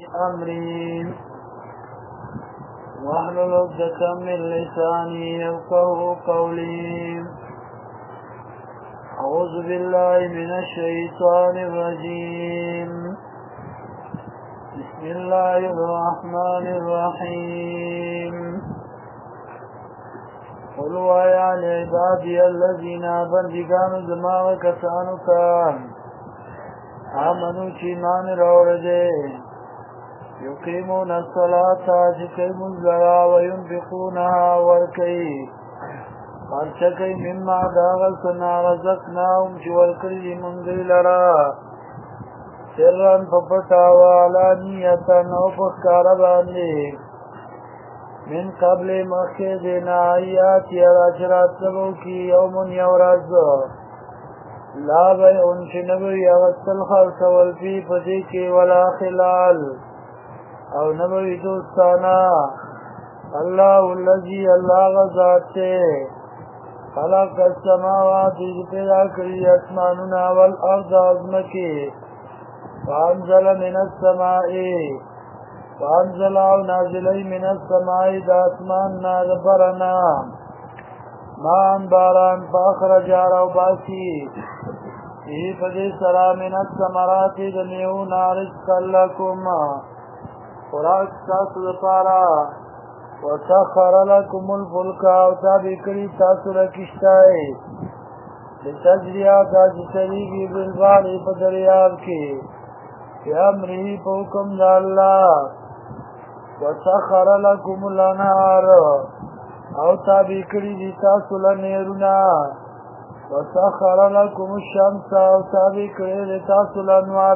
أمري واحلل عقدة من لساني يفقهوا قولي. أعوذ بالله من الشيطان الرجيم. بسم الله الرحمن الرحيم. قل ويا لعبادي الذين بندگان زما کسانو ته آمنو چې ایمان راوړل یقیمون الصلاة چې کوي مونځ لرا وینفقونها ورکوي خرچه کوي مما د هغه څه نه رزقناهم چې ورکړي دي مونږ دوی لرا سرا په پټه او علانیة او په ښکاره باندې من قبل مخکې د نه آیات یا چې راتلو کې یوم یو ورځ لا بیعون چې نه به وي اغوستل خرڅول فی په دې کې ولا خلال او نه به وي دوستانه. الله الذي الله هغه ذات دی خلق السماوات چې پیدا کړي اسمانونه والارض او ځمکې فانزل من السماء فانزل او نازلی من السماء د اسمان نه د برنا مان باران فاخرج او باسی ای پدې سرا من الثمرات د میوه رزقا لكم خوراک تاسو لپاره وسخر لكم الفلك او تابع کړي تاسو لکشتای لتجریا دا چریږي بالبحر په دریاب کې امره په حکم د الله وسخر لكم الانهار او تابع کړي دي تاسو له نهرونه وسخر لكم الشمس او تابع کړي دي تاسو له انوار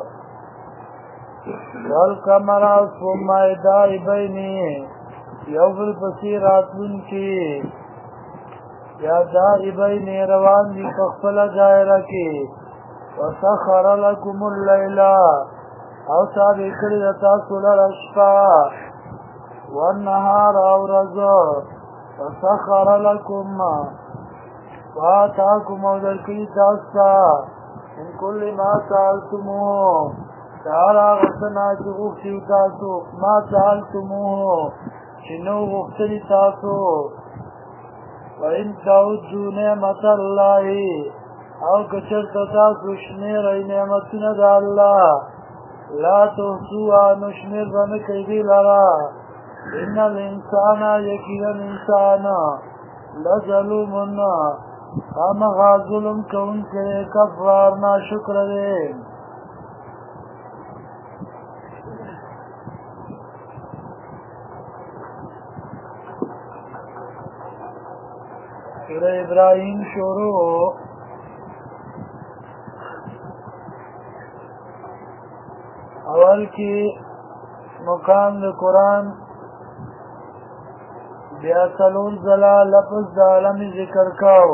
والقمر ثم دائبين یو بل پسې راتلونکي یا دائبين روان دي په خپل دایره کې وسخر لكم الليل او تابع کړي دي تاسو له شپه والنهار او ورځ وسخر لكم وآتاكم او درکړي تاسو من كل ما سألتموه تعالی غسنا چې غوښتي تاسو ما سألتموه چې نو غوښتي تاسو وإن تعدوا نعمة الله او کچرته تاسو شمیرئ نعمتونه د الله لا تحصوها نو شمیر به نه کوئ دې لره ان الانسان یقینا انسان لظلوم خامخا ظلم کوونکی کفار ناشکر دی. سورہ ابراہیم شروع اول کی مقام د قرآن بیا سلور زلا لفظ د عالم ذکر کاو.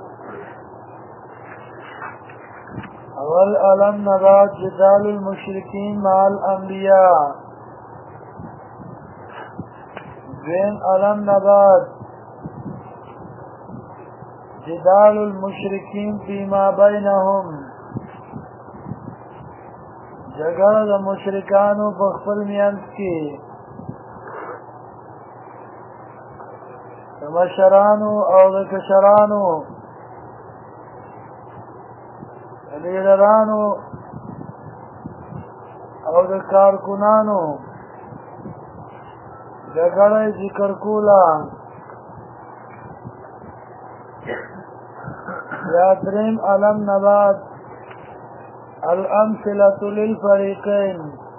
اول علم نبات جدال المشرکین مع الانبیاء. دویم علم نبات جدال المشرکین فیما بینهم جګړه د مشرکانو په خپل میانځ کې د مشرانو او د کشرانو د لیډرانو او د کارکونانو جګړه ذکر کوله. یا دریم علم نبات الامثلة للفریقین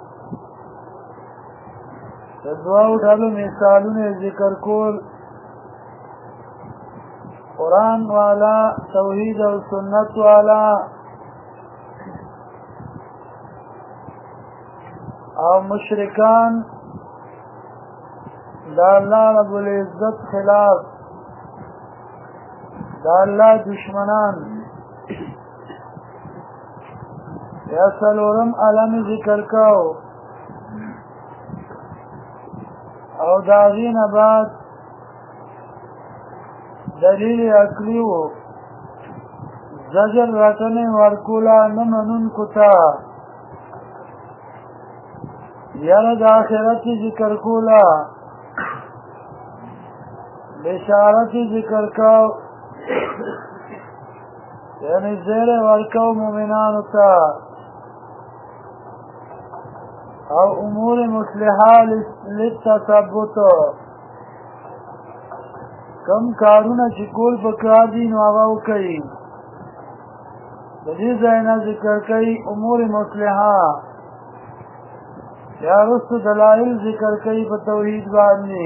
د دوو ډلو مثالونه ذکر کول. قرآن والا توحید او سنت والا او مشرکان دا اللہ رب العزت خلاف دا اللہ دشمنان. یا سلورم علم ذکر کاو او داغین بعد دلیل عقلی و زجر راتنه ورکولا نمنون کتا یاره د آخرت ذکر کولا بشارت ذکر کاو یعنی زیر ورکاو مومنانو تا او امور مصلحہ للتثبت کم کارونه چې کول پکار دي نو هغه وکړي د دې ځای نه ذکر کوي امور مصلحه یا رسو دلائل ذکر کوي په توحید باندې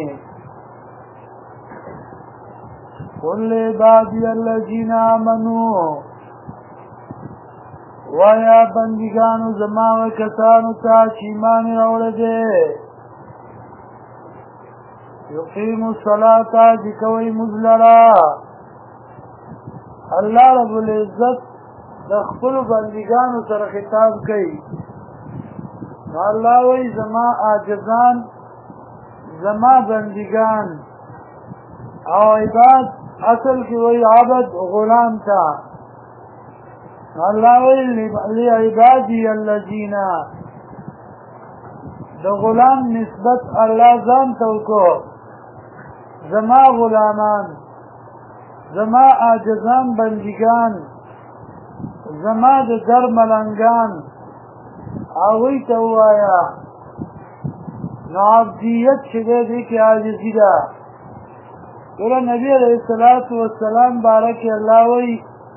قل عبادی الذین آمنوا ویا بندگانو زما و کسانو تا چې ایمان راوړل دي یقیم الصلاة جکوی مزلرا اللہ رب العزت د خپل بندگانو سره خطاب کوي الله وی زما عاجزان زما بندگان او عباد اصل کی وی عبد غلام تا الله وی لعبادی الذین د غلام نسبت الله ځان ته وکړو زما غلامان زما عاجزان بندگان زما د در ملنگان آوی تا ہوایا نو عبدیت شده دی که عاجزی دا قرآن نبی علیہ السلام بارک اللہ وی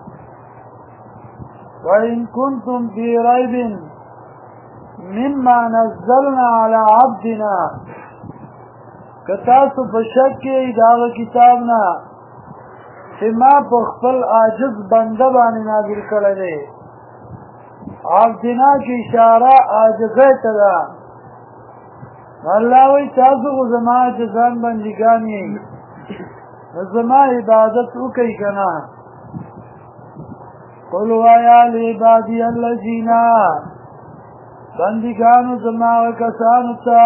وَإِن كُنْتُمْ فِي رَيْبٍ مِمَّا نَزَّلْنَا عَلَى عَبْدِنَا کتاسو بشک داغ کتابنا چې ما په خپل عاجز بنده باندې نازل کړی دی عبدنا کی اشاره عاجزه ته ده الله وی تاسو زما عاجزان بندگان یې زما عبادت وکړئ کنه قل وایا لعبادی الذین بندگانو زما و کسانو ته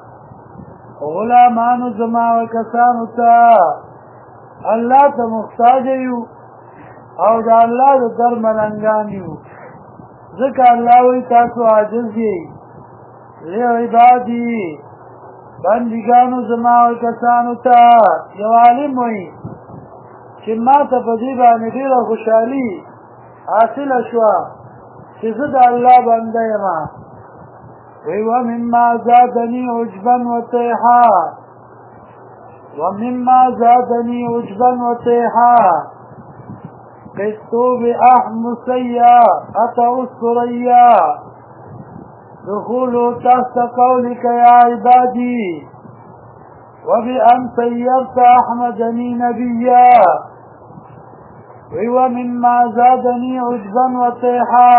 غلامانو زما و کسانو ته الله ته محتاج یو او د الله د در ملنګان یو ځکه الله وی تاسو عاجز یې لعبادی بندگانو زما و کسانو ته یو عالم وی چې ما ته په دې باندې ډېره خوشحالي حاصله شوه چې زه د الله بنده یم وی ومما زادنی عجبا وطیحا ومما زادنی عجبا وطیحا قسطو بأحمسیا أتو السریا دخولوا تحت قولك يا عبادي وبأن سيرت أحمدني نبيا ومما زادني عجبا وطيحا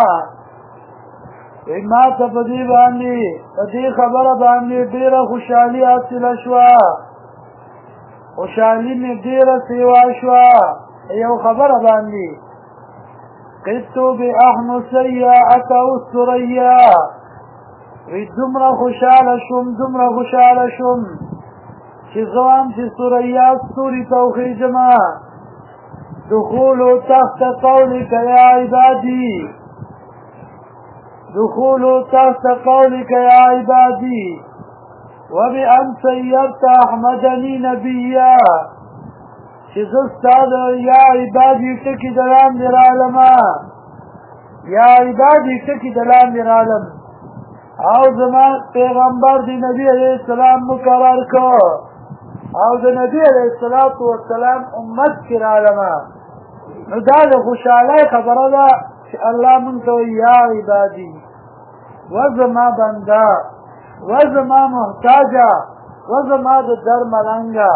ما تپدی باندې پدی خبره باندې ډیره خوشحالي حاصله شوه خوشحالي مې ډیره سیوا شوه یو خبره باندې قسطو بأحمسیا أتو السریا وی دومره خوشحاله شوم چې زوام چې سوریا ستوري توخیجما دخولوا تحت قولك يا عبادي دخولوا تحت قولك يا عبادي وبأن سيرت أحمدني نبيا شزستاد يا عبادي تكي دلان للعالم يا عبادي تكي دلان للعالم او زمان پیغمبر دی نبی علیہ السلام مقرر کو او د نبی علیہ السلام امت کی عالم نو دا د خوشحالی خبره ده چې الله مونږ ته یا عبادي وزما بنده وزما محتاجه وزما د در ملنګه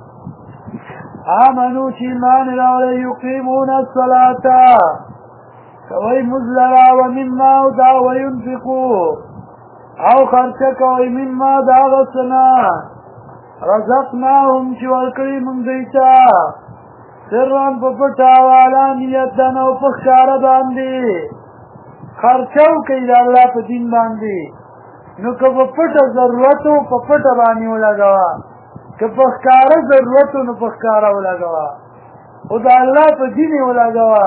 آمنو چې ایمان راوړی یقیمون الصلاة کوي مونځ لره ومما دا وینفقو او خرچه کوي مما دا غسنا رزقناهم چې ورکړي مونږ دیتا سران په پټه علانیتن او په ښکاره باندې خرچه وکړي د الله په دین باندې نو که په پټه ضرورت و په پټه باندې ولګوه که په ښکاره ضرورت و نو په ښکاره ولګوه خو د الله په دین یې ولګوه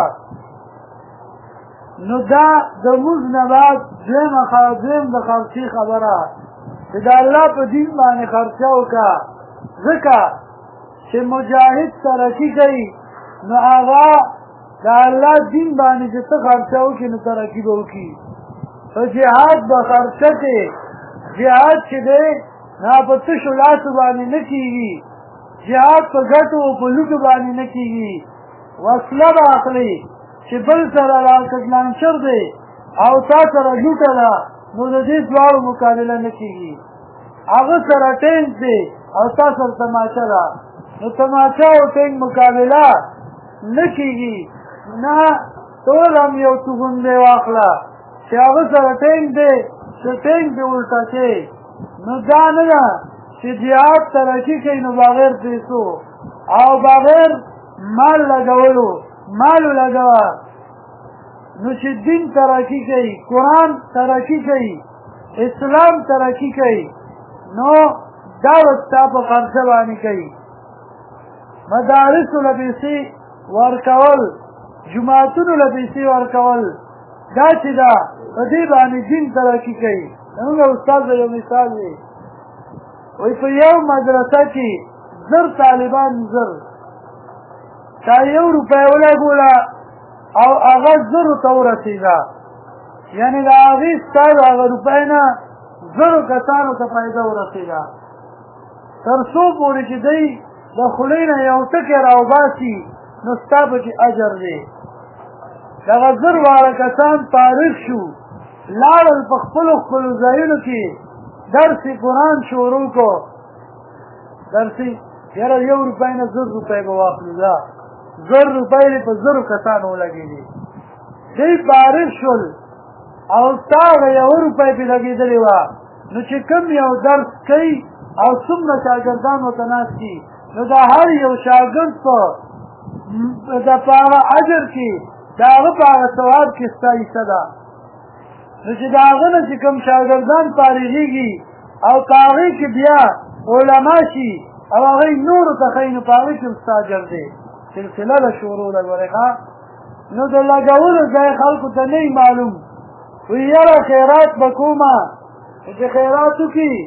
نو دا د مونځ نه بعد دویم د خرچې خبره چې د الله په دین باندې خرچه وکړه ځکه چې مجاهد ترقي کوي نو هغه د الله دین باندې چې ته خرچه وکړي نو ترقي به وکړي په جهاد به خرچه کې جهاد چې دی نه په تشو لاسو باندې نه کېږي جهاد په ګټو او په لوټو باندې نه کېږي وسله به اخلي چې بل سره راکټ لانچر دی او تا سره لوټه ده نو د دې دواړو مقابله نه کېږي هغه سره ټینک دی او تا سره تماچه ده نو تماچه او ټینک مقابله نه کېږي نه ټول هم یو توغندی واخله چې هغه سره ټینک دی چې ټینک دې الټه کوي نو دا نه ده چې جهاد ترقي کوي نو بغیر پیسو او بغیر مال لګولو مالو لګوه نو چې دین ترقي کوي قرآن ترقي کوي اسلام ترقي کوي نو دا ستا په خرچه باندې کوي مدارسو له پیسې ورکول جوماتونو له پیسې ورکول دا چې دا په دې باندې دین ترقي کوي زموږ استاد یو مثال دی وایي په یو مدرسه کې 10 طالبان 10 چا 1 روپۍ ولګوله او هغه 10 ته ورسېده یعنې د هغې ستا د هغه روپۍ نه 10 کسانو ته فایده ورسېده تر څو پورې چې دی د خولۍ نه یو ټکی راوباسي نو ستا پکې اجر دی دغه 10 واړه کسان فارغ شو لاړل په خپلو خپلو ځایونو کې درس قرآن شروع کو درس یاره 1 روپۍ نه 10 روپۍ به واخلو دا 10 روپۍ په 10 کسانو ولګېدې دوی فارغ شول او ستا هغه 1 روپۍ پې لګېدلې وه نو چې کوم یو درس کوي او څومره شاګردان ورته ناست دي نو دا هر یو شاګرد په هغه اجر کې د هغه په هغه ثواب کې ستا حصه ده نو چې د هغه نه چې کوم شاګردان فارغېږي او په هغې کې بیا علما شي او هغوی نورو ته ښایي نو په هغې کې هم ستا اجر دی سلسله ده شروع ده ګورې ښه نو د لګولو ځای خلکو ته نه معلوم وایي یاره خیرات به کومه چې خیرات وکړي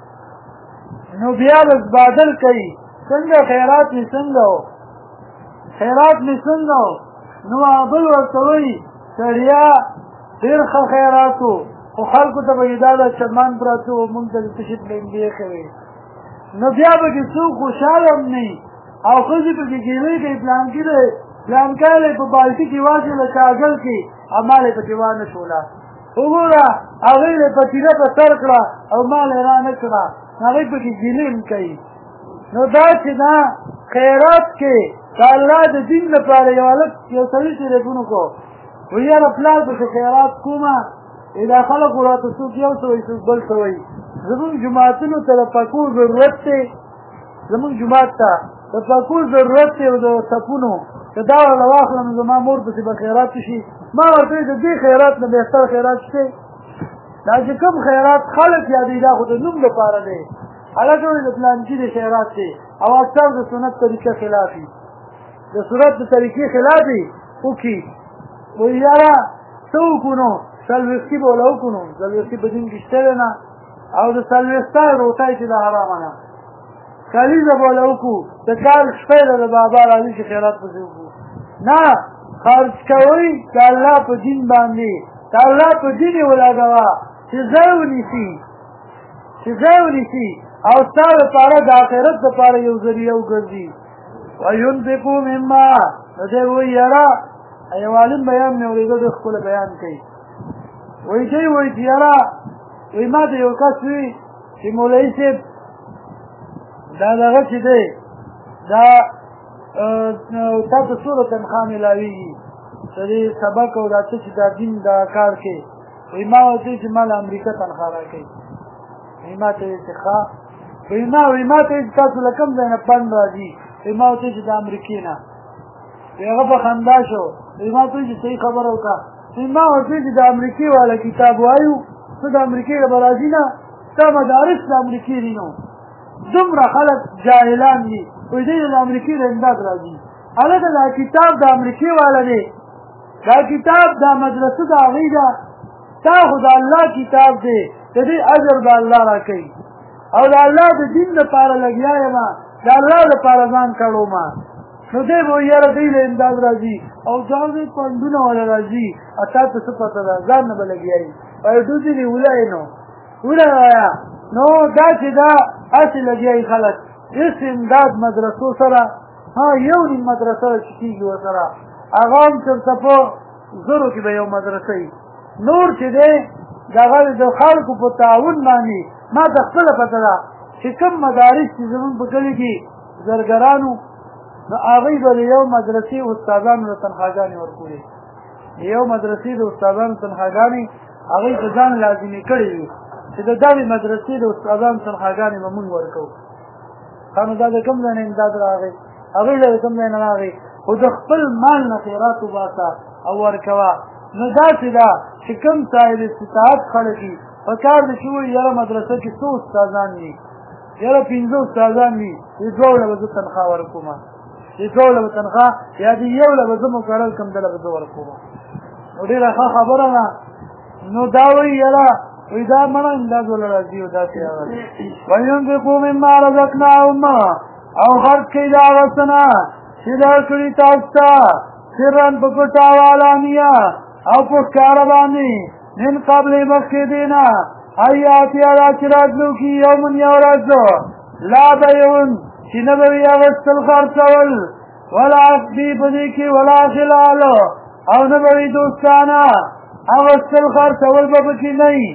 نو بیا بادل کوي څنګه خیرات مې څنګه و خیرات مې څنګه و نو بل ورته وایي سړیا ډېر ښه خیرات و خو خلکو ته به یې دا ده چمان پراته و مونږ ته د تشي پلنګې کوي نو بیا به کې څوک خوشحاله هم نه او ښځې پکې ګیلې کوي پلانکي دی پلانکی په بالټي کې واچوله کاغل کې اما یې پکې وانه شوله وګوره هغوی یې پتیله په سر کړه او مال یې رانه کړه هغوی پکې ګیلې هم کوي نو دا چې دا خیرات کې د الله د دین لپاره یو هلک یو سړي ټېلیفون وکړو وایي یاره پلار پسې خیرات کومه دا خلکو راته څوک یو څه وایي څوک بل څه وایي زمونږ جوماتونو ته د پکو ضرورت دی زمونږ جومات ته د پکو ضرورت دی او د ټپونو که دا ورله واخلم زما مور پسې به خیرات شي ما ورته وایي د دې خیرات نه بهتر خیرات شته دا چې کوم خیرات خلک یادوي دا خو د نوم لپاره دی هلکه وایي د پلانکي د خیرات دی او اکثر د سنت طریقه خلاف وي د سنت د طریقې خلاف وي وکړي وایي یاره څه وکړو نو څلوېښتي به وله وکړو نو څلوېښتي په دین کې شته دی نه او د څلوېښتای روټۍ چې د حرامه نه کلیزه به وله وکړو د کال شپی ده د بابا راځي چې خیرات پسې وکړو نه خرج کوئ د الله په دین باندې د الله په دین یې ولګوه چې ځای ونیسي چې ځای ونیسي او ستا لپاره د آخرت لپاره یو ذریعه وګرځي وینفقو مما نو دی وایي یاره یو عالم بیان مې اورېده ډېر ښکلی بیان کوي وایي دی وایي چې یاره وایي ما ته یو کس وي چې مولوي صاحب دا دغه چې دی دا تا ته څومره تنخوا میلاوېږي د دې سبق او دا څه چې دا دین دا کار کوي وایي ما ورته وایي چې ما له امریکا تنخوا راکوي وایي ما ته وایي چې ښه وایي ما ته وایي چې تاسو له کوم ځای نه فنډ راځي وایي ما ورته وایي چې د امریکې نه وایي هغه په خندا شو وایي ما ته وایي چې صحیح خبره وکړه وایي ما ورته وایي چې د امریکې والا کتاب وایو ته د امریکې نه به راځي نه ستا مدارس د امریکې دي نو دومره خلک جاهلان دي وایي دی د امریکې نه امداد راځي هلکه دا کتاب د امریکې والا دی دا کتاب دا مدرسه د هغې ده تا خو د الله کتاب دی د دې اجر به الله راکوي او د الله د دین لپاره لګیا یم د الله لپاره ځان کړو ما نو دی به یاره دی له امداد راځي او ځان پنډونه والا راځي اتا ته څه پته ده ځان نه به لګیا وي وایي ډوزي دې ولی نو وله وایه نو دا چې دا هسې لګیا وي خلک هېڅ امداد مدرسو سره یو نیم مدرسه چې کېږي ورسره هغه هم چېرته په زرو کې به یو مدرسه وي نور چې دی دغه د خلکو په تعاون باندې ما ته خپله پته ده چې کوم مدارس چې زمونږ په کلي کې زرګرانو نو هغوی به د یو مدرسې استادانو له تنخواګانې ورکړي د یو مدرسې د استادانو تنخواګانې هغوی په ځان لازمي کړې وي چې د دغې مدرسې د استادانو تنخواګانې به مونږ ورکوو ښه نو دا د کوم ځای نه امداد راغی هغوی له د کوم ځای نه راغی خو د خپل مال نه خیرات وباسه او ورکوه نو داسې ده چې کوم صاحب استطاعت خلک وي په کار ده چې وایي یاره مدرسه کې څو استادان وي یاره 15 استادان وي دې دوو له به زه تنخوا ورکوم دې دوو له به تنخوا یا دې یو له به زه مقرر کړم دله به زه ورکوم نو ډېره ښه خبره ده نو دا وایي یاره وایي دا مړه امداد وله راځي او داسې هغه وینفقوا مما رزقناهم او خرڅ کوي د هغه څه نه چې درکړي تاسو ته سرا په پټه او علانیه او په ښکاره باندې من قبل مخکې دې نه حیاتي دا چې راتلونکي یومن یو ورځ لا بیعون چې نه به وي اخیستل خرڅول ولا عقدي په دې کې ولا خلال او نه به وي دوستانه اخیستل خرڅول به پکې نه وي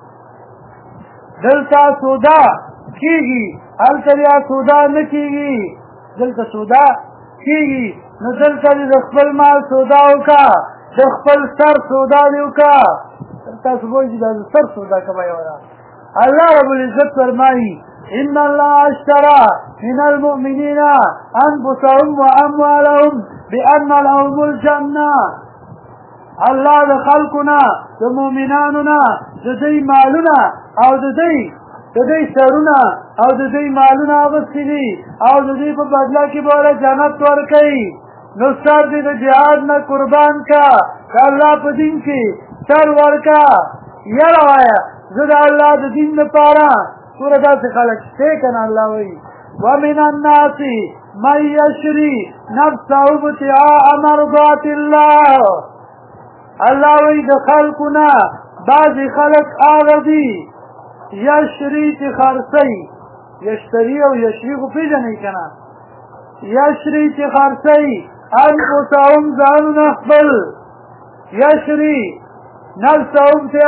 دلته سودا کېږي هلته بیا سودا نه کېږي دلته سودا کېږي نو دلته دې د خپل مال سودا وکړه د خپل سر سودا دې وکړه تاسو وایئ چې دا د سر سودا کومه یوه ده الله رب العزت فرمایي ان الله اشترى من المؤمنين انفسهم واموالهم بان لهم الجنه الله د خلقنا د مؤمنانو نه د دوی مالونه او د دوی سرونه او د دوی مالونه اغوستي دي او د دوی په بدله کې به جنت ورکوي نو سر دې د جهاد نه قربان کا د الله په دین کې سر ورکا یاره وایه زه د الله د دین لپاره سوره داسې خلک شته که نه الله وایي ومن الناس من یشري نفسه ابتغاء مرضات الله الله وایي د خلکو نه بعضې خلک هغه دي یشري چې خرڅوي یشتري او یشري خو پېژنئ که نه یشري چې خرڅوي انفسهم ځانونه خپل یشري نفسه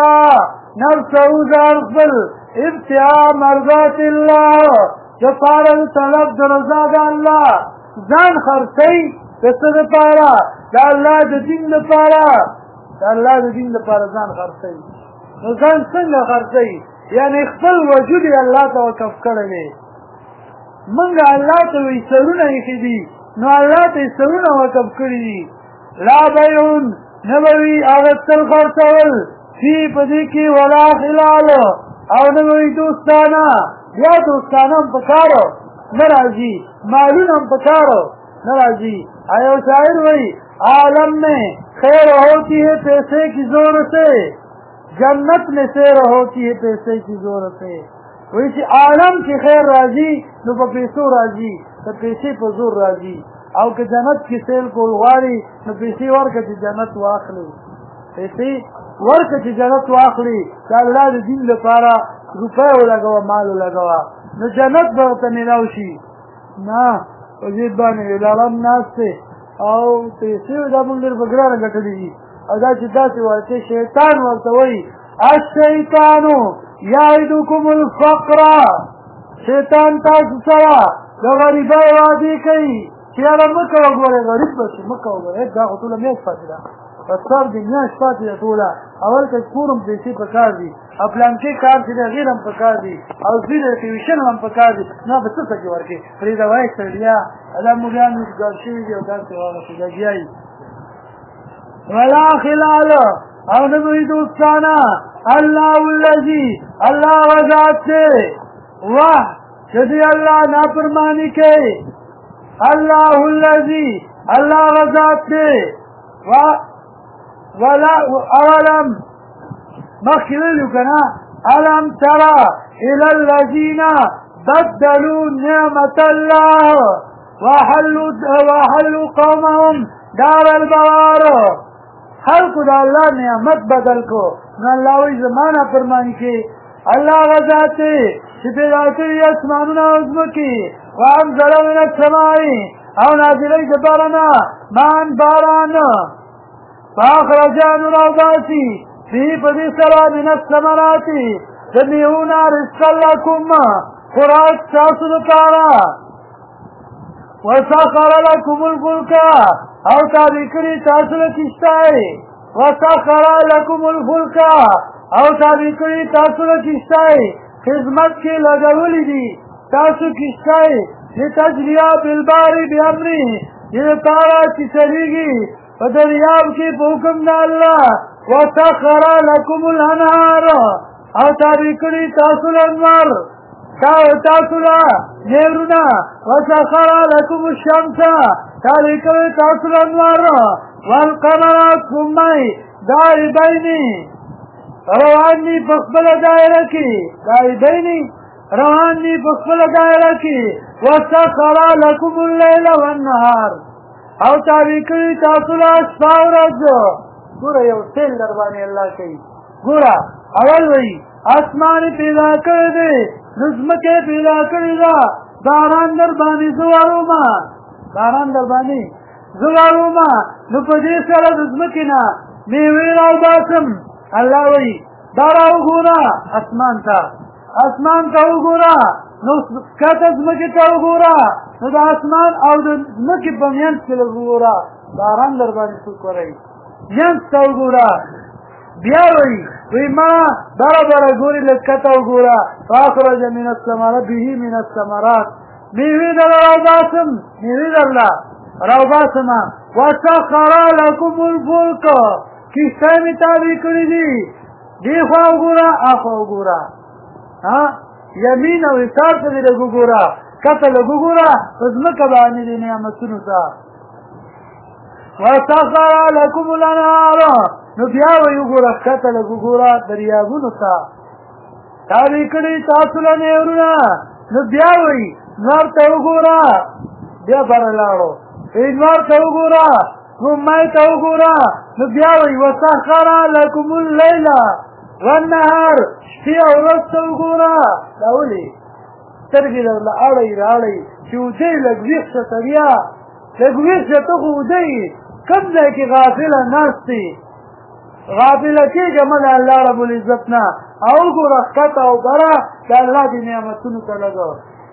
نفسه ځان خپل ابتغاء مرضات الله دپاره د طلب د رضا د الله ځان خرڅوي د څه دپاره د الله د دین دپاره د الله د دین دپاره ځان خرڅوي نو ځان څنګه خرڅوي یعنی خپل وجود یې الله ته وقف کړی دی موږ الله ته وایي سرونه ایښي دي نو الله ته یې سرونه وقف کړي دي لا بیعون نه به وي اخیستل خرڅول فی په دې کې ولا خلال او نه به وي دوستانه بیا دوستانه هم په کارو نه راځي مالونه هم په کارو نه راځي یو شاعر وایي عالم میں خیر ہوتی ہے پیسے کی زور سے جنت میں سیر ہوتی ہے پیسے کی زور سے وایي چې عالم کې خیر راځي نو په پیسو راځي د پیسې په زور راځي او که جنت کې سیل کول غواړي نو پیسې ورکړه چې جنت واخلي پیسې ورکړه چې جنت واخلي د الله د دین لپاره روپۍ ولګوه مال ولګوه نو جنت به ورته میلاو شي نه په دې باندې اداره هم ناست دی او پیسې دا موږ ډېر په ګرانه ګټلي دي او دا چې داسې ورته شیطان ورته وایي الشیطانو یعدکم الفقر شیطان تاسو سره د غریبۍ وعدې کوي چې یاره مه کوه ګورې غریب به شي مه کوه ګورې دا خو ټوله میاشت پاتې ده په سر دې میاشت پاتې ده ټوله اول که کور هم پیسې په کار دي او پلانکې کار چې دی هغې هم په کار دي او زوی د ټیوشن هم په کار دي نه به څه څه کې ورکړې پرېږده وایي سړیا دا مولیان ګډ شوي دي او داسې هغسې لګیا وي ولا خلال او نه به وي دوستانه الله الذي الله غذات سے واہ چې دی الله نافرمانی کوي الله الذي الله غذات سے ولا اولم مخکې ویلو که نه الم ترى الى الذين بدلوا نعمة الله وحلوا قومهم دار البوار. خلقو دا اللہ نعمت بدل کو نو اللہ وی زمانہ فرمانی کی اللہ غزاتے چی پیدا کری اسمانونا عظمکی وانزل من السمائی او نازلی دبارنا مان باران فاخرجان روضاتی فی پدی سرا من السمراتی دمیونا رزق لکم خوراک ساسو دکارا وسخر لكم الفلك او تابع کړي تاسو له کشتای وسخر لكم الفلك او تابع کړي تاسو له کشتای خدمت کې لګولې دي تاسو کشتای لتجریا بالبار بامره دې پارا چې چلیږي په دریاب کې په حکم د الله وسخر لكم الانهار او تابع کړي تاسو له انوار تاسو لا نهرنا وسخر لكم الشمس تابع کړي تاسو له انوار والقمر سمي دائبين رواني بخبل دائره کې دائبين رواني بخبل دائره کې وسخر لكم الليل والنهار او تابع کړي تاسو له شپه او ورځ. ګوره یو تل در باندې الله کوي. ګوره اول وی اسمان پیدا کړی دی نظمکه پیدا کړی دا باران در باندې زواروما باران در باندې زواروما نو په دې سره نظمکه نه میوه راو باسم. الله وی دا راو ګوره اسمان ته وګوره نو کته نظمکه ته وګوره نو د اسمان او د نظمکه په میانس کې وګوره باران در باندې څه کوي میانس ته وګوره. بیا وی ما برابر ګوري لکته وګوره فاخرج من الثمرات به من الثمرات میوه در راوباسم میوه درلا راوباسم وسخر لكم الفلك کیسه می تابع کړی دي دی خو وګوره اخو وګوره ها یمین او یسار ته دې وګوره کته وګوره زمکه باندې دې نعمتونو ته وسخر لكم الانهار نو بیا وګوره کته وګوره دریابونو ته تابع کړی تاسو له نهرونه نو بیا نور ته وګوره بیا برلاړو نور ته وګوره مې ته وګوره نو بیا وسخر لكم الليل والنهار شپه او ورځ ته وګوره دا ولي سترګې له اړې چې ودې لګويخ ته بیا لګويخ ته خو ودې کوم ځای کې غافله ناشتي غافله کېږه من الله رب العزت نه او ګوره ښکته او بره د الله د نعمتونو ته لګو.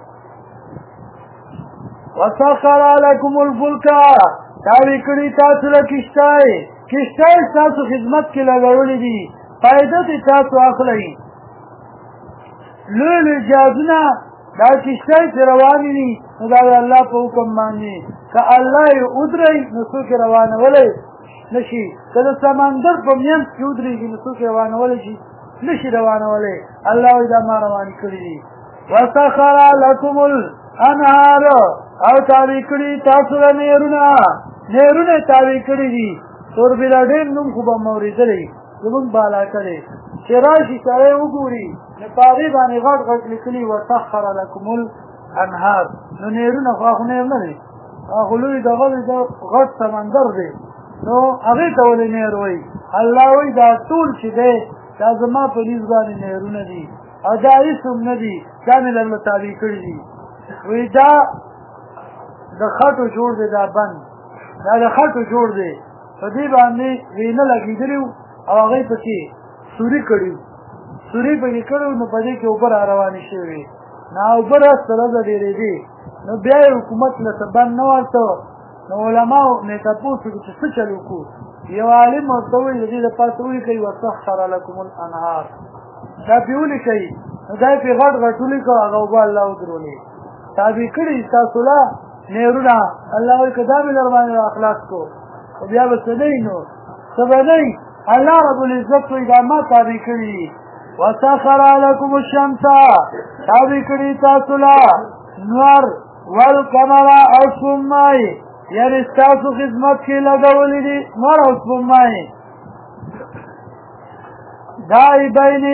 وسخر لكم الفلك تابع کړي تاسو له کشتۍ تاسو خدمت کې لګولې دي فائدہ دې تاسو اخلئ. لوی جازونه دا کشتۍ چې روانې دي نو دا د الله په حکم باندې که الله یې ودرئ نو څوک یې روانولی نشي که د سمندر په منځ کې ودرېږي نو څوک یې روانولی شي نشي روانولی. الله وایي دا ما روانې کړي دي. وسخر لكم الانهار او تابع کړي تاسو له نهرونه تابع کړي دي. توربیلا ډېر نوم خو به مو اورېدلی زمونږ بالا کړی چې راشي سړی وګوري نو په هغې باندې غټ لیکلي وسخر لكم الانهار نو نهرونه خو هغه نهر نه دی هغه لوی دغه غټ سمندر دی نو هغې ته ولې نهر وایي. الله وایي دا ټول چې دی دا زما په لیز باندې نهرونه دي او دا هېڅ هم نه دي دا مې درله تابع کړي دي. وایي دا د خټو جوړ دی دا بند دا د خټو جوړ دی په دې باندې وینه لګېدلي او هغه پکې سوري کړي پکې کړو نو په دې کې اوبه را روانې شوې نو اوبه راسره ډېرېدې نو بیا یې حکومت له څه بند نه ورته نو علماو نه تپوس وکړو چې څه چل وکړو. یو عالم ورته وایي د دې دپاسه ولیکئ وسخر لكم الانهار دا پې ولیکئ نو دا یې پې غټ ولیکو هغه اوبه الله ودرولې تابع کړي تاسو له نهرونه. الله وایي که دا مې در باندې اخلاص کو خو بیا به څه دی نو څه به دی الله رب العزت وایي دا ما تابع کړي. وسخر لكم الشمس تابع کړي تاسو له نور والقمر او سپوږمۍ یعنې ستاسو خدمت کې لګولي دي نور او سپوږمۍ دائبین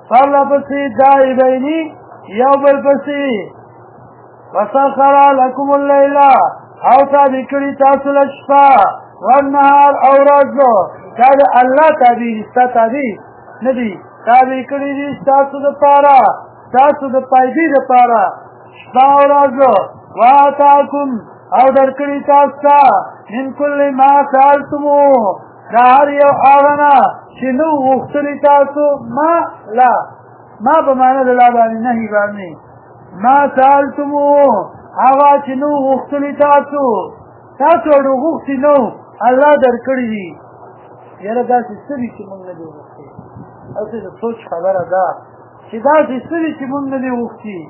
پرله پسې دائبیني یو بل پسې وسخر لکم اللیل او تابع کړي تاسو له شپه والنهار او ورځ دا د الله تابع دي ستا تابع نه دي تابع کړي دي ستاسو دپاره ستاسو د فایدې دپاره شپه او ورځ وآتاکم او درکړي تاسو ته من کل ما سألتمو دا هر یو هغه نه چې نو غوښتلي تاسو ما په معنی د لا باندې نهي باندې ما سألتمو هغه چې نو غوښتلي تاسو ورته غوښتي نو الله درکړي دي یاره داسې څه دي چې موږ نه دي غوښتي هسې د سوچ خبره ده چې داسې څه دي چې موږ نه دي غوښتي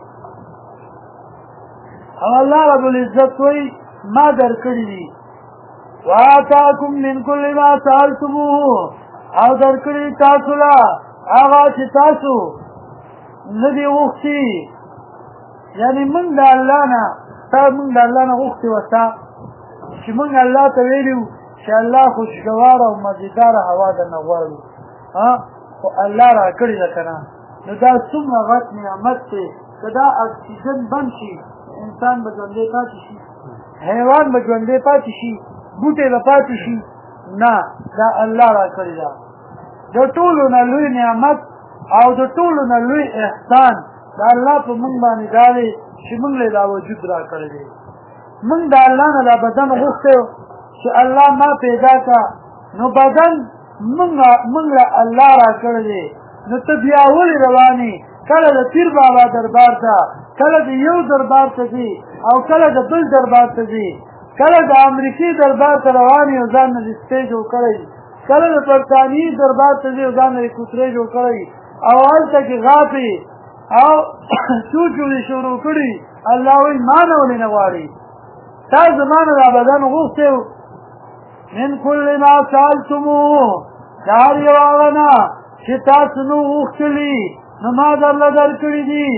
او الله رب العزت وایي ما درکړي دي وآتاکم من کل ما سألتموه او درکړي تاسو له هغه چې تاسو نه دي غوښتي یعنې موږ د الله نه غوښتي وستا چې موږ الله ته ویلي وو چې الله خوشګواره او مزېداره هوا درنه غواړو خو الله راکړې ده که نه نو دا څومره غټ نعمت دی که دا اکسیجن بند شي انسان به ژوندی پاتې شي حیوان به ژوندی پاتې شي بوټی به پاتې شي نه دا الله راکړې ده د ټولو نه لوی نعمت او د ټولو نه لوی احسان د الله په موږ باندې دا دی چې موږ له دا وجود راکړی دی موږ د الله نه دا بدن غوښتی چې الله ما پیدا کړه نو بدن موږ له الله راکړی دی نو ته بیا ولې روانې کله د پیر بابا دربار ته کله د یو دربار ته ځي او کله د بل دربار ته ځي کله د امریکې دربار ته روانې او ځان نه دستی جوړ کړی کله د برطانیې دربار ته ځي او ځان نه کوترې جوړ کړی او هلته کې غاپې او چوچوړې شروع کړي الله وایي ما نه ولې نه غواړي تا زما نه دا بدن غوښتی من کل ما سألتموه د هر یو هغه نه چې تاسو نو غوښتلي نو ما درله درکړي دي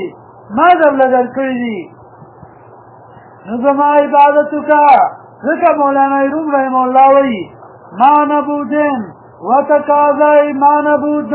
نو زما عبادت وکړه ځکه مولانا روم رحمه الله وایي ما نبودن وتقاضی ما نبود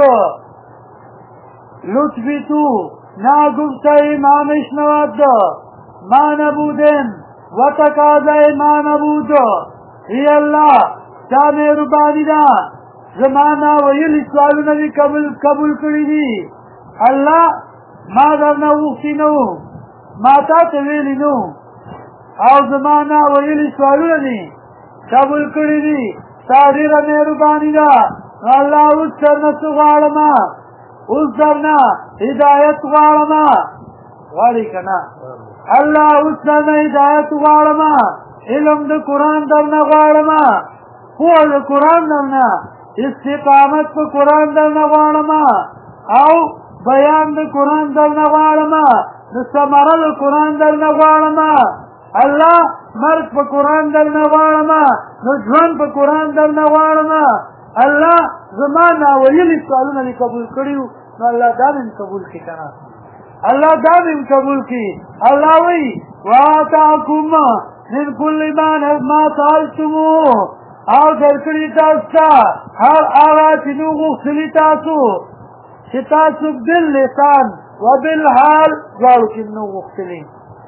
لطفی تو ناگفته ما مشنود ما نبودن وتقاضی ما نبود ای الله تا مهرباني ده زما نه ویلي سوالونه دې قبول کړي دي الله ما درنه غوښتي نه وو ما تا ته ویلي نه او زما نه ویلي سوالونه دي قبول کړي دي ستا ډېره مهرباني ده الله اوس درنه څه غواړم اوس درنه هدایت غواړم غواړې که نه الله اوس درنه هدایت غواړم علم د قرآن درنه غواړم پوهه د قرآن درنه استقامت په قرآن درنه غواړم او بیان د قرآن درنه غواړم د ثمره د قرآن درنه غواړم الله مرګ په قرآن درنه غواړم نو ژوند په قرآن درنه غواړم الله زما ناویلي سوالونه دې قبول کړي وو نو الله دا مې قبول کړي که نه الله دا مې قبول کړي الله وایي وآتاکم من کل ما سألتموه او درکړي تاسو ته هر هغه چې نو غوښتلي تاسو چې تاسو باللسان وبالحال دواړو کې نو غوښتلي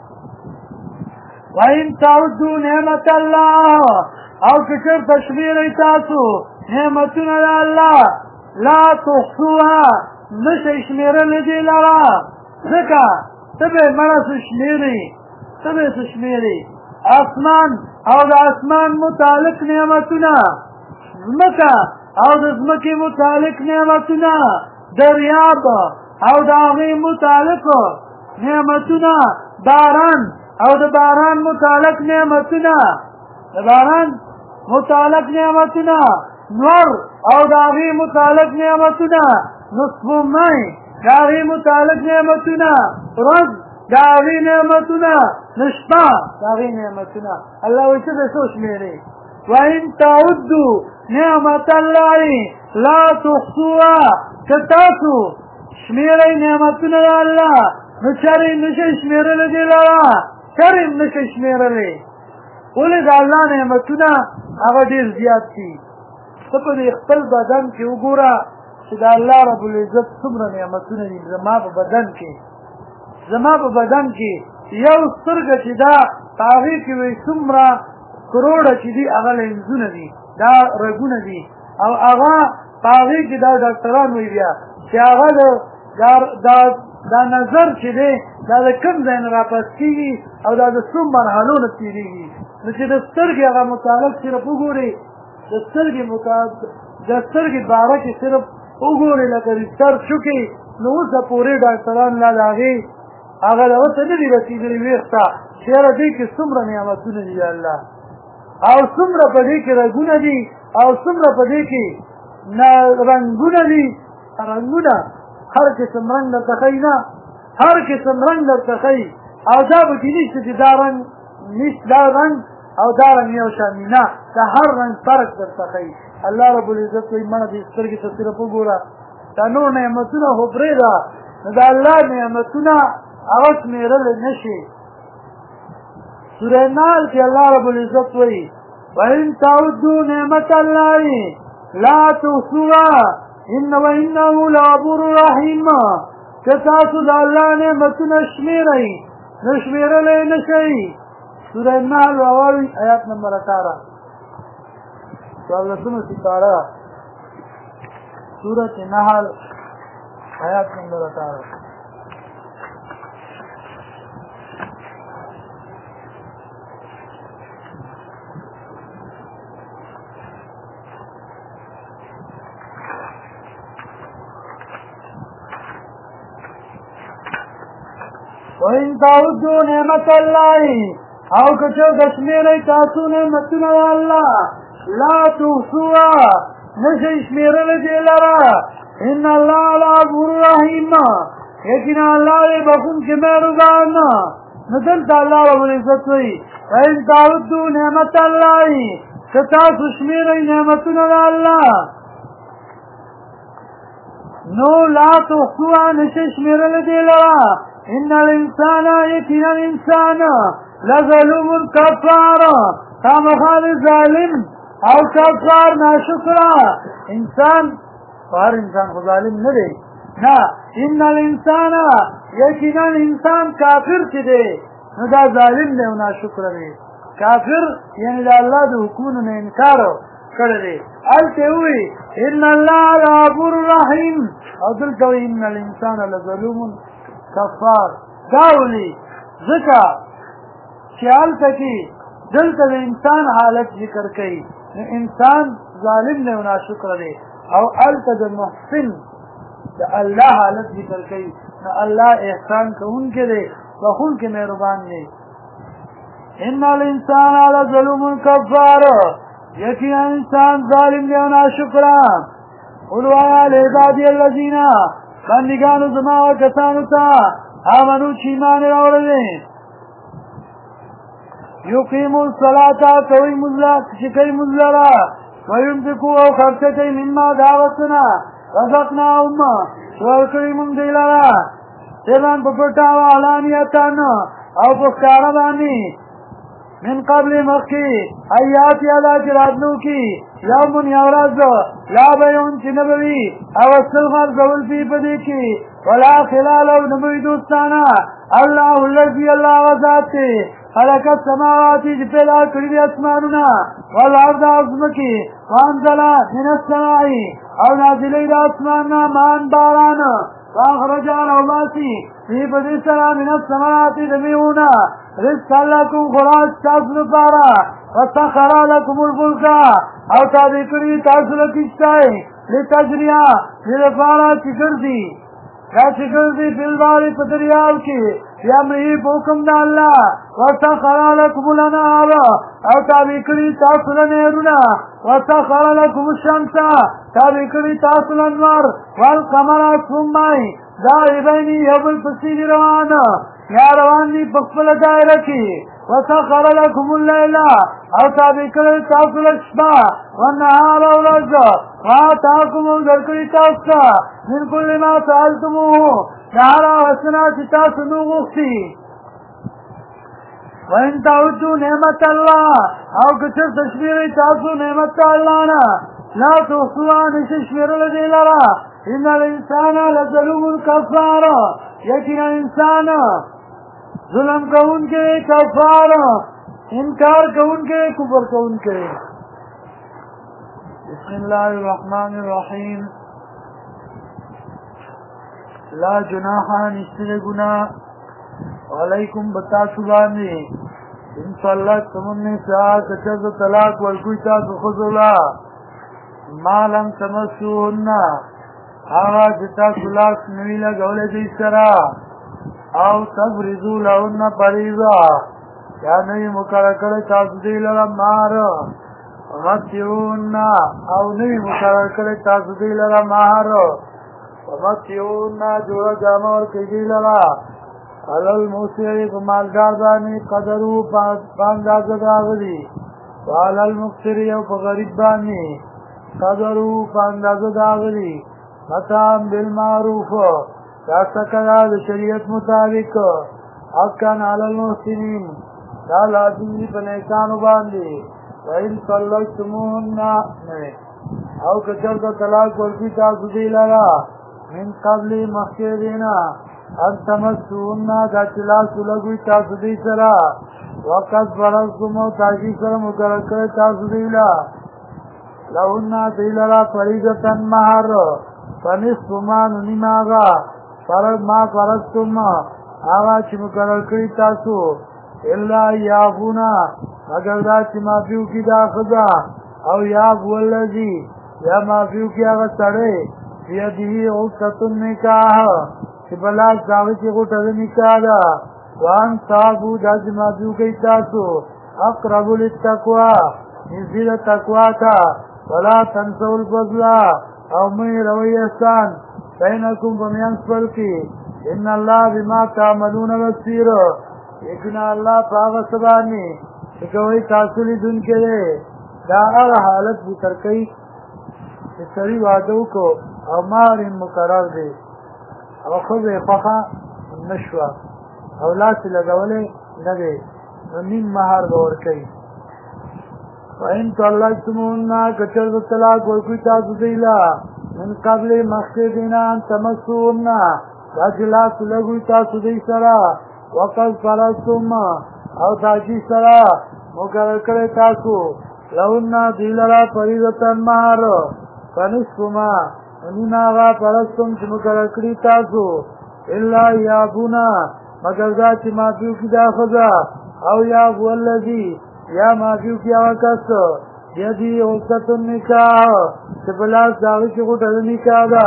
وإن تعدوا نعمت الله او که چېرته شمېرئ تاسو نعمتونه د الله لا تحصوها نشئ شمېرلی دې لره ځکه ته به یې مړه څه شمېرې اسمان او د اسمان متعلق نعمتونه ځمکه او د ځمکې متعلق نعمتونه دریاب او د هغې متعلق نعمتونه باران او د باران متعلق نعمتونه نور او د هغې متعلق نعمتونه نصفومی د هغې متعلق نعمتونه ورځ د هغې نعمتونه نشپه د هغې نعمتونه الله وایي څه د څو شمېرې وإن تعدوا نعمت الله لا تحصوها که تاسو شمېرئ نعمتونه د الله نو چرې نشئ شمېرلی دې لره چرې نشئ شمېرلی ولې د الله نعمتونه هغه ډېر زیات دي ته په دې خپل بدن کې وګوره چې د الله رب العزت څومره نعمتونه دي زما په بدن کې یو سترګه چې دا په هغې کې وایي څومره کروړه چې دي هغه لینزونه دي دا رګونه دي او هغه په هغې کې دا ډاکټران وایي بیا چې هغه دا نظر چې دی دا د کوم ځای نه راپاس کېږي او دا د څو مرحلو نه تېرېږي نو چې د سترګې هغه متعلق صرف وګورئ د سترګې باره کې صرف وګورئ لکه ریسرچ وکړئ نو اوسه پورې ډاکټران لا د هغې هغه دغه ته نه دي رسېدلي ویښ ته چې یاره دې کې څومره نعمتونه دي الله او څومره په دې کې رګونه دي او څومره په دې کې رنګونه دي رنګونه هر قسم رنګ درته ښایي نه هر قسم رنګ درته ښایي او دا به کې نشته چې دا رنګ دا رنګ او دا رنګ یو شان وي نه د هر رنګ فرق درته ښایي الله رب العزت وایي مړه دې سترګې ته صرف وګوره دا نور نعمتونه خو پرېږده نو د الله نعمتونه هغه شمېرلی نه شي سوره نحل کې الله رب العزت وایي وإن تعدوا نعمة الله لا تحصوها وإنه لغفور رحيم که تاسو د الله نعمتونه شمېرئ نو شمېرلی نه شئ سوره نحل راواړئ آیات نمبر 18 څوارلسمه سپاره سورة نحل آیات نمبر 18 وَإِن تَعُدُّوا نِعْمَةَ اللَّهِ او کچو دشمیرئی تاسو نعمتونه الله لا تحصوها نشي شمیرل دی لرا ان الله غفور رحیم یقینا الله دې بخون کې مهربان نزل الله رب العزت وی وَإِن تَعُدُّوا نِعْمَةَ اللَّهِ تاسو شمیرئی نعمتونه الله نو لا تحصوها نشي شمیرل دی لرا ان الانسان یقینا انسان لظلوم کفار خامخا ظالم او کفار ناشکر انسان هر انسان خو ظالم نه دی نه ان الانسان یقینا انسان کافر چې دی نو دا ظالم دی او ناشکر دی کافر یعنی د الله د حکمونو نه انکار کړی دی هلته وایي ان الله غفور رحیم او دلته وایي ان الانسان لظلوم کفار داولی ذکا چیال تکی دلتا دا انسان حالت ذکر کئی انسان ظالم نے ناشکر دے او التا دا محسن دا اللہ حالت ذکر کئی نا اللہ احسان کا ان کے دے بخون کے مہربان دے ان الانسان علی ظلم کفار یکی انسان ظالم دے ناشکر قلوا لعبادی اللذین بندگانو زما و کسانو تا آمنو چیمان راوردے یقیمو الصلاة کوئی شکای مزلرا وینفقو او خرچکی مما دعوتنا رزقناهم شورکری من دیلرا سیلان پپٹا و علانیتان او پخکارا بانی من قبل مخی ایات یادا چرادنو کی یومن یورز لا بیون چی نبوی او السلغر زول پی پدی کی ولا خلال او نبوی دوستانا اللہ اللذی اللہ وزادتی خلقت سماواتی جی پیدا کردی اسمانونا والعرض عظمکی وانزلا من السماعی او نازلی دا اسماننا مان بارانا واخرجان اولاسی فی پدی سرا من السماواتی دمیونا رزقا لکم خراج تاسل پارا وسخرا لکم الفلکا او تابع کری تاسل کشتائی لتجریا لرفارا چکر دی یا چکر دی فیلباری پتریاو کی یا مہی بوکم دا اللہ وسخرا لکم الانہار او تابع کری تاسل نیرونا وسخرا لکم الشمسا تابع کری تاسل انوار والقمر سمائی دائبینی یبل پسیل روانا یا روان دی پخپل دائرہ کی وسخر لکم اللیلہ او تابع کری تاسل اشبا والنهار اولاد وآتاکم او ذرکری تاسا من کل ما سألتموه نهارا وسنا چتاس نوغختی وَإِن تَعُدُّوا نِعْمَةَ اللَّهِ او کچر تشمیر تاسو نعمت اللہ نا لا تحصوها نشی شمیر لدی لرا ان الانسان لظلوم کفار یقینا انسان ظلم کون کے کفار انکار کون کے کفر کون کے بسم اللہ الرحمن الرحیم لا جناحا نشتر گناہ علیکم بتا سبانی ان صلتم النساء کچز طلاق والکوی تاسو خذولا ما لم تمسوهن آغا جتا سلاس نویلا گولے دی سرا او تفرزو لہن پریزا یا نوی مکرکر تاسو دی لرا مار متیون او نوی مکرکر تاسو دی لرا مار ومتیون جورا جامع ورکی دی لرا علل موسیعی فمالدار بانی قدرو پانداز داغلی وعلل مقصری او فغریب بانی قدرو پانداز داغلی مطعم بالمعروف کاسکرا شریعت مطابق حقاً علی المحسنین دا لازمی پنیکانو باندی وَإِن طَلَّقْتُمُوهُنَّ او کچر دا طلاق ورکی تاسو دی لرا من قبل مخیر دینا ان تمسوهن دا چلاسو لگوی تاسو دی سرا وقت فرضتمو تاکی سر مکرکر تاسو دی لرا لہن دی لرا فریضتن مہر فنصف ما ننیم آغا فرض ما فرضتم آغا چی مقرر کری تاسو اللہ یافونا مگر دا چی مافیو کی دا خدا او یافو اللذی یا مافیو کی آغا سڑے فیدهی عقدۃ النکاح چی بلاک داغی چی غٹر نکاح دا وان صحابو دا چی مافیو کی تاسو اقربو للتقوی نزید تقوی تا ولا تنسو الفضلہ او میں روی احسان بینکم فمیانس پلکی ان اللہ بما تعملون بصیر لیکن اللہ پاغ سبانی اکوئی تاثلی دن کے لئے دا ار حالت بکر کئی سری وعدو کو او مار مقرر دے او خود فخا نشوا او لاس لگولے ندے نیم مہار دور کئی وَإِن طَلَّقْتُمُوهُنَّ کچر طلاق ورکوی تاسو دیلا من قبل مخیر دینا ان تمسوهن دا چلاس لگوی تاسو دی سرا وقت فرستم او تاکی سرا مقرر کرے تاسو لہن دیلرا فریضتن مہر فنصف ما انین آغا فرستم چی مقرر کری تاسو اللہ یابونا مگر دا چی مافیو کی دا خدا او یابو اللذی یا مافیو کی آغا کس یدی عقدۃ النکاح سپلاس داغی چی غٹر نکاح دا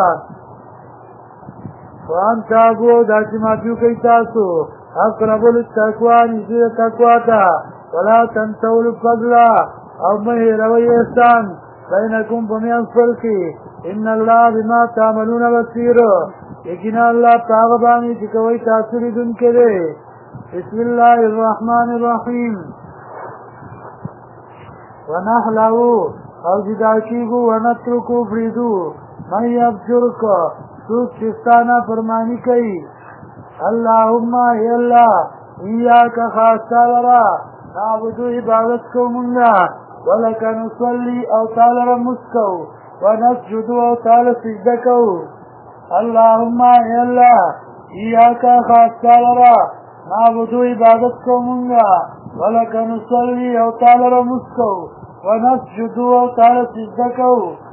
وان تابو دا چی مافیو کی تاسو اقربو للتقوی نزید تقوی تا ولا تنسو الفضل او مہی روی احسان بینکم پمیان فرقی ان اللہ بما تعملون بصیر لیکن اللہ پاغبانی چکوئی تاثری دن کے دے بسم اللہ الرحمن الرحیم ونحلو او جدا کیگو ونترکو فریدو من یبجرک سوک چستانا فرمانی کئی اللہم ای اللہ ایاکا خاصتا لرا نعبدو عبادت کو منگا ولکا نصلی او تالر مسکو ونسجدو او تال سجدکو اللہم ای اللہ ایاکا خاصتا لرا نعبدو عبادت کو منگا ولکا نصلی او تالر مسکو ونسجدو او تال سجدکو